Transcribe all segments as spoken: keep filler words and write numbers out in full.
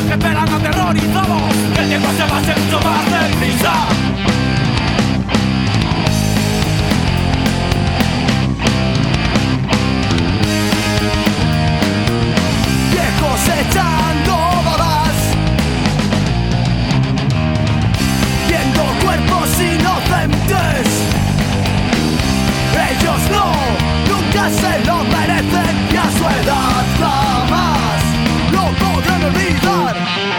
que esperan aterrorizados. Que el tiempo se va a hacer mucho más deprisa. Echando babas, viendo cuerpos inocentes. Ellos no, nunca se lo merecen y a su edad jamás lo podrán olvidar.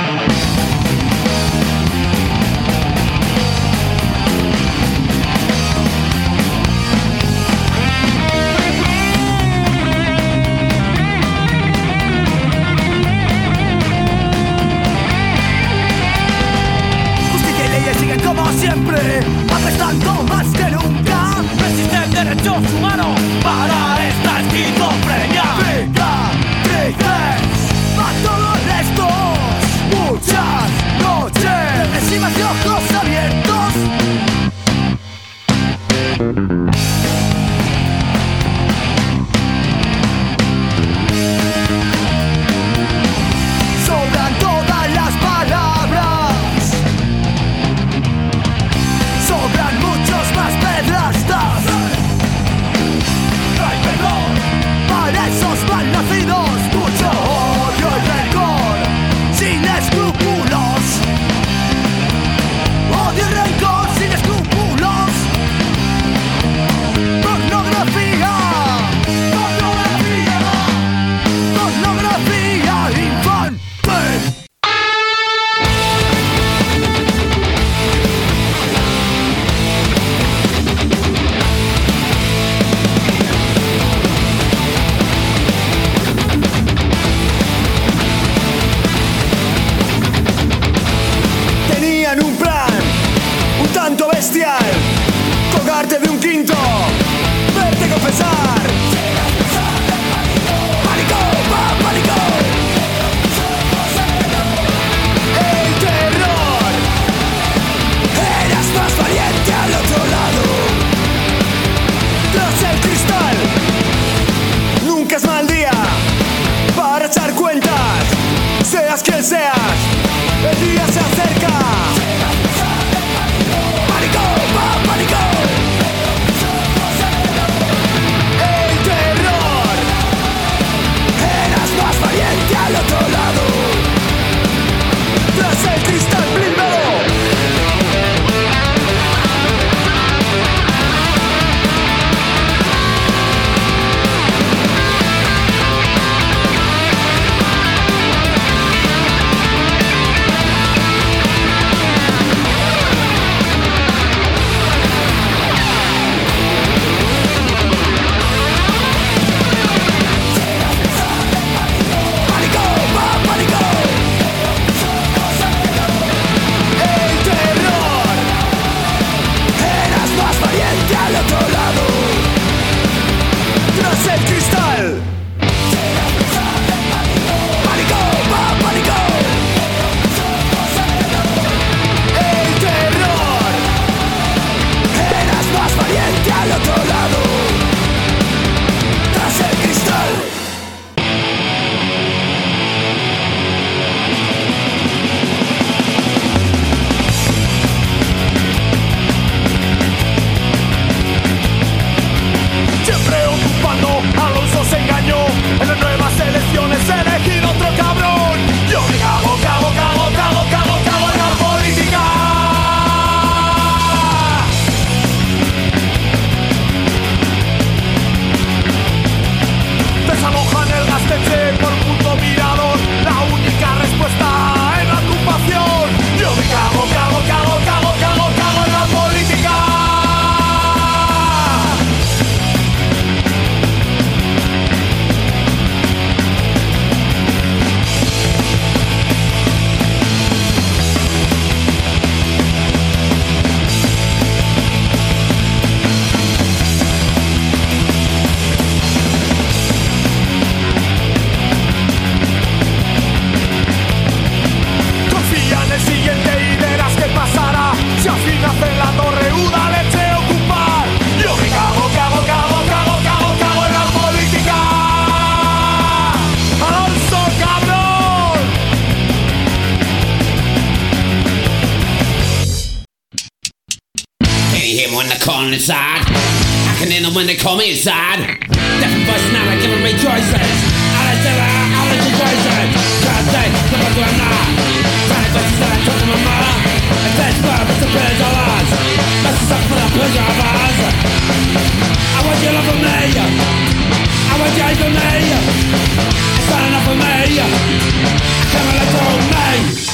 Siguen como siempre, apestando más que nunca. Existen derechos humanos para esta esquizofrenia. Cicatrices a todos estos, muchas noches encima de ojos abiertos. Sobran todas las palabras, sobran muchos más pedrastas. No hay perdón para esos malnacidos, mucho odio y rencor, sin escrúpulos. Odio y rencor sin escrúpulos. Pornografía, pornografía, pornografía infantil. Tenían un plan, un tanto bestial, colgarte de un quinto, verte confesar. ¡Pánico, pa, pánico! El terror, eras más valiente al otro lado. Tras el cristal, nunca es mal día para echar cuentas, seas quien seas, el día se acerca. ¡Pánico, pa, pánico! El terror, eras más valiente al otro lado. Tras el cristal blindado. when they call inside. I can hear them when they call me inside. Different voice now, I give them rejoicing. I like to I like to rejoicing. Can't say, come on, do it now. Trying to touch that I took my mama. And that's why it's a bit of ours. That's the for the pleasure of ours. I want you love for me. I want you for me. It's not enough for me. I can't let go of me.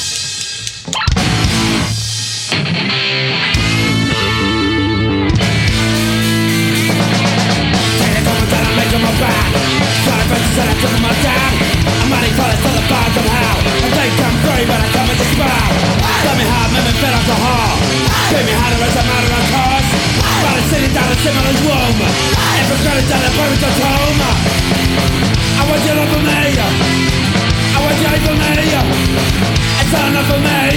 My back, trying to fix it, I took my time. I'm running for this to the bottom how I think I'm free, but I come with the spell. Tell me how I made me feel alcohol. Tell me how to raise a matter of cause. But I'm sitting down in similar room. Every girl is down the perfect at home. I want you love for me. I want you for me. It's not enough for me.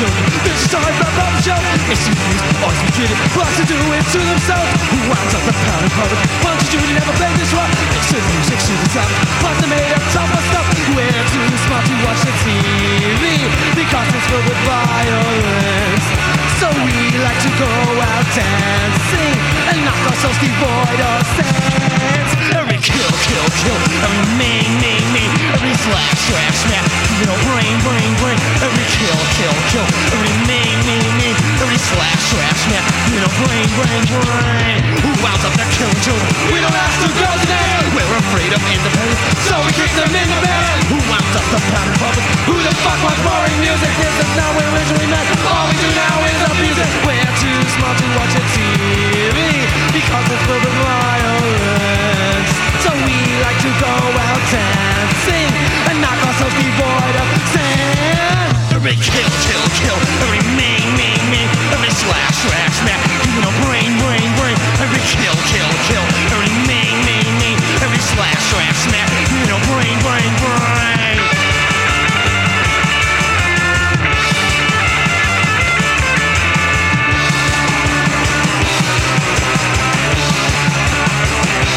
children. This is time for a bombshell. It's the youth, always been treated, lots to do it to themselves. Who winds up the pound and public? Why don't you do, you never played this rock? It's the music, to the top. Plus they made up top of stuff. We're too smart to watch the T V because it's filled with violence. So we like to go out dancing and knock ourselves devoid of sense. Every kill, kill, kill, every main, main, main, every slash, slash, smash, you know, brain, brain, brain. Every kill, kill, kill, every main, main, main, every slash, slash, smash, you know, brain, brain, brain. Who wound up the killing children? We don't ask the girls today. We're afraid of independence, so we kick them in the bed. Who wound up the pattern public? Who the fuck was boring music? This is not where we originally met. All we do now is abuse it. We're too smart to watch a T V because it's filled with violence. So we like to go out dancing and knock ourselves devoid of sense. Every kill, kill, kill, every main, main, main, every slash, slash, smack, you know, brain, brain, brain. Every kill, kill, kill, every main, main, main, every slash, slash, smack, you know, brain, brain, brain.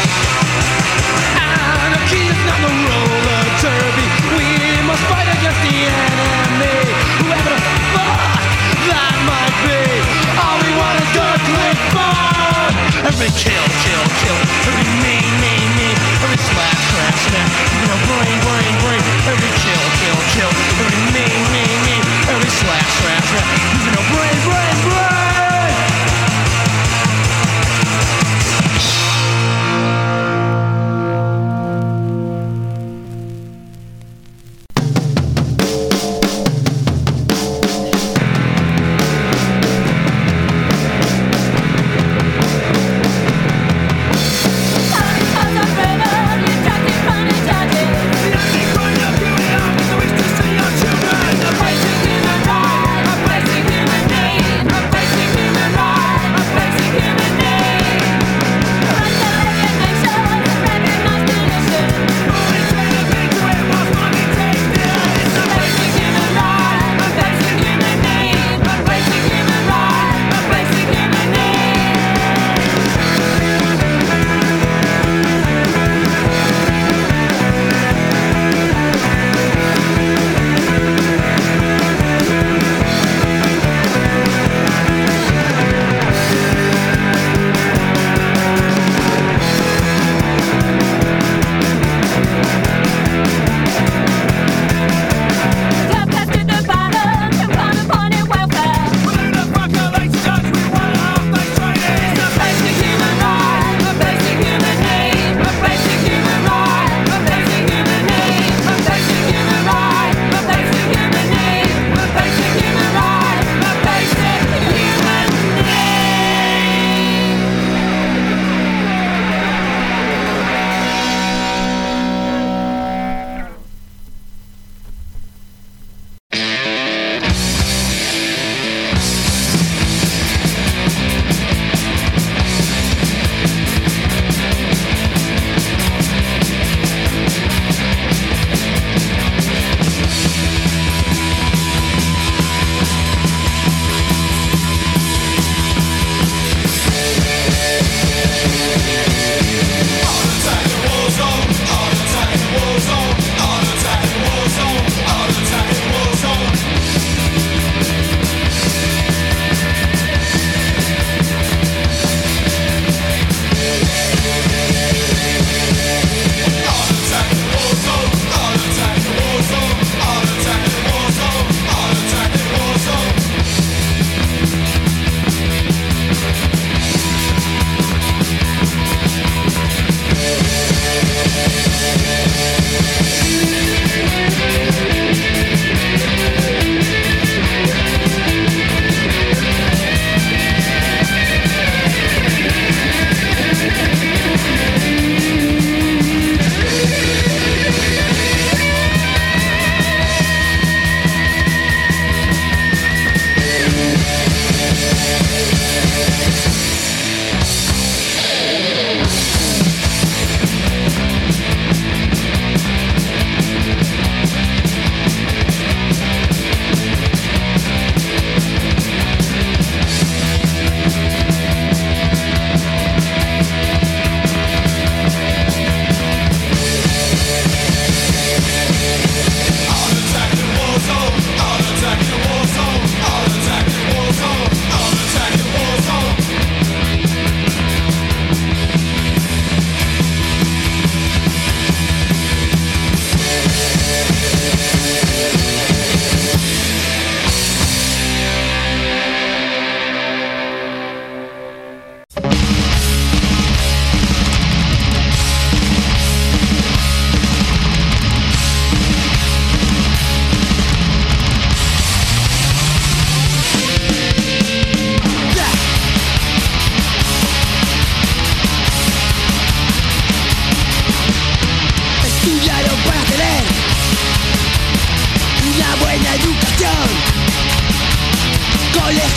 Anarchy is not the roller derby. We must fight against the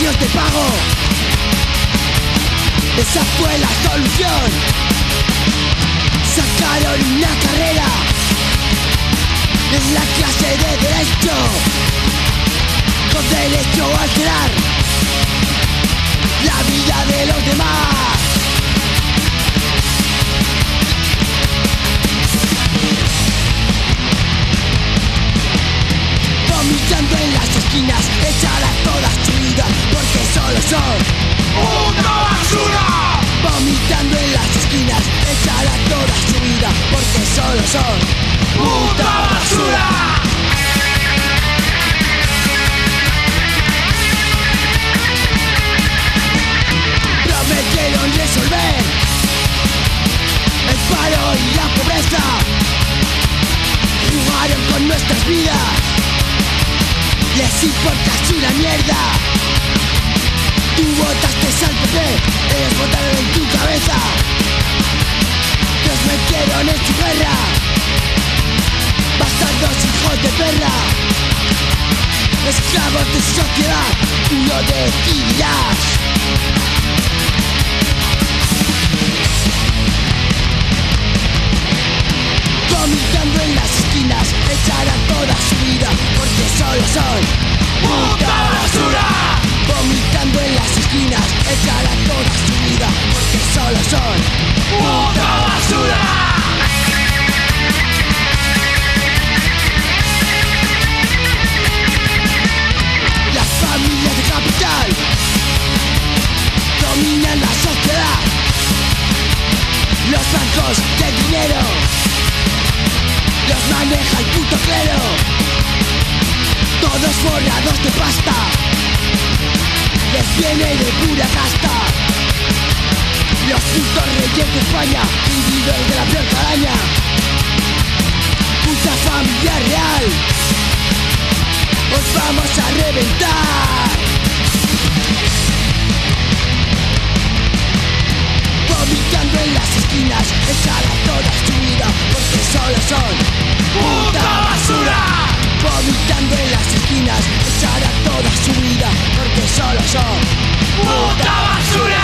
años de pago. Esa fue la solución. Sacaron una carrera en la clase de derecho, con derecho a alterar la vida de los demás. Vomitando en las esquinas, echar a toda su vida, porque solo son ¡puta basura! Vomitando en las esquinas, echar a toda su vida, porque solo son ¡puta basura! Prometieron resolver el paro y la pobreza, jugaron con nuestras vidas, les importas una mierda. Tú votaste al P P, ellos votaron en tu cabeza, nos metieron en su guerra, bastardos hijos de perra, esclavos de su sociedad, tú lo decidirás. Vomitando en las esquinas, echar a toda su vida, porque solo son ¡puta basura! Vomitando en las esquinas, echar a toda su vida, porque solo son ¡puta basura! Las familias de capital dominan la sociedad, los bancos de dinero los maneja el puto clero, todos forrados de pasta, les viene de pura casta. Los putos reyes de España, vividos de la peor calaña, puta familia real, os vamos a reventar. Vomitando en las esquinas, echar a toda su vida, porque solo son ¡puta basura! Vomitando en las esquinas, echar a toda su vida, porque solo son ¡puta basura!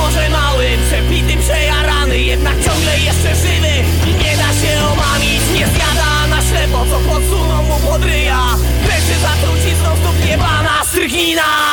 Może mały, przepity, przejarany, jednak ciągle jeszcze żywy i nie da się omamić. Nie zjada na ślepo, co podsuną mu pod ryja. Leży za trucizną znów jebana strychnina.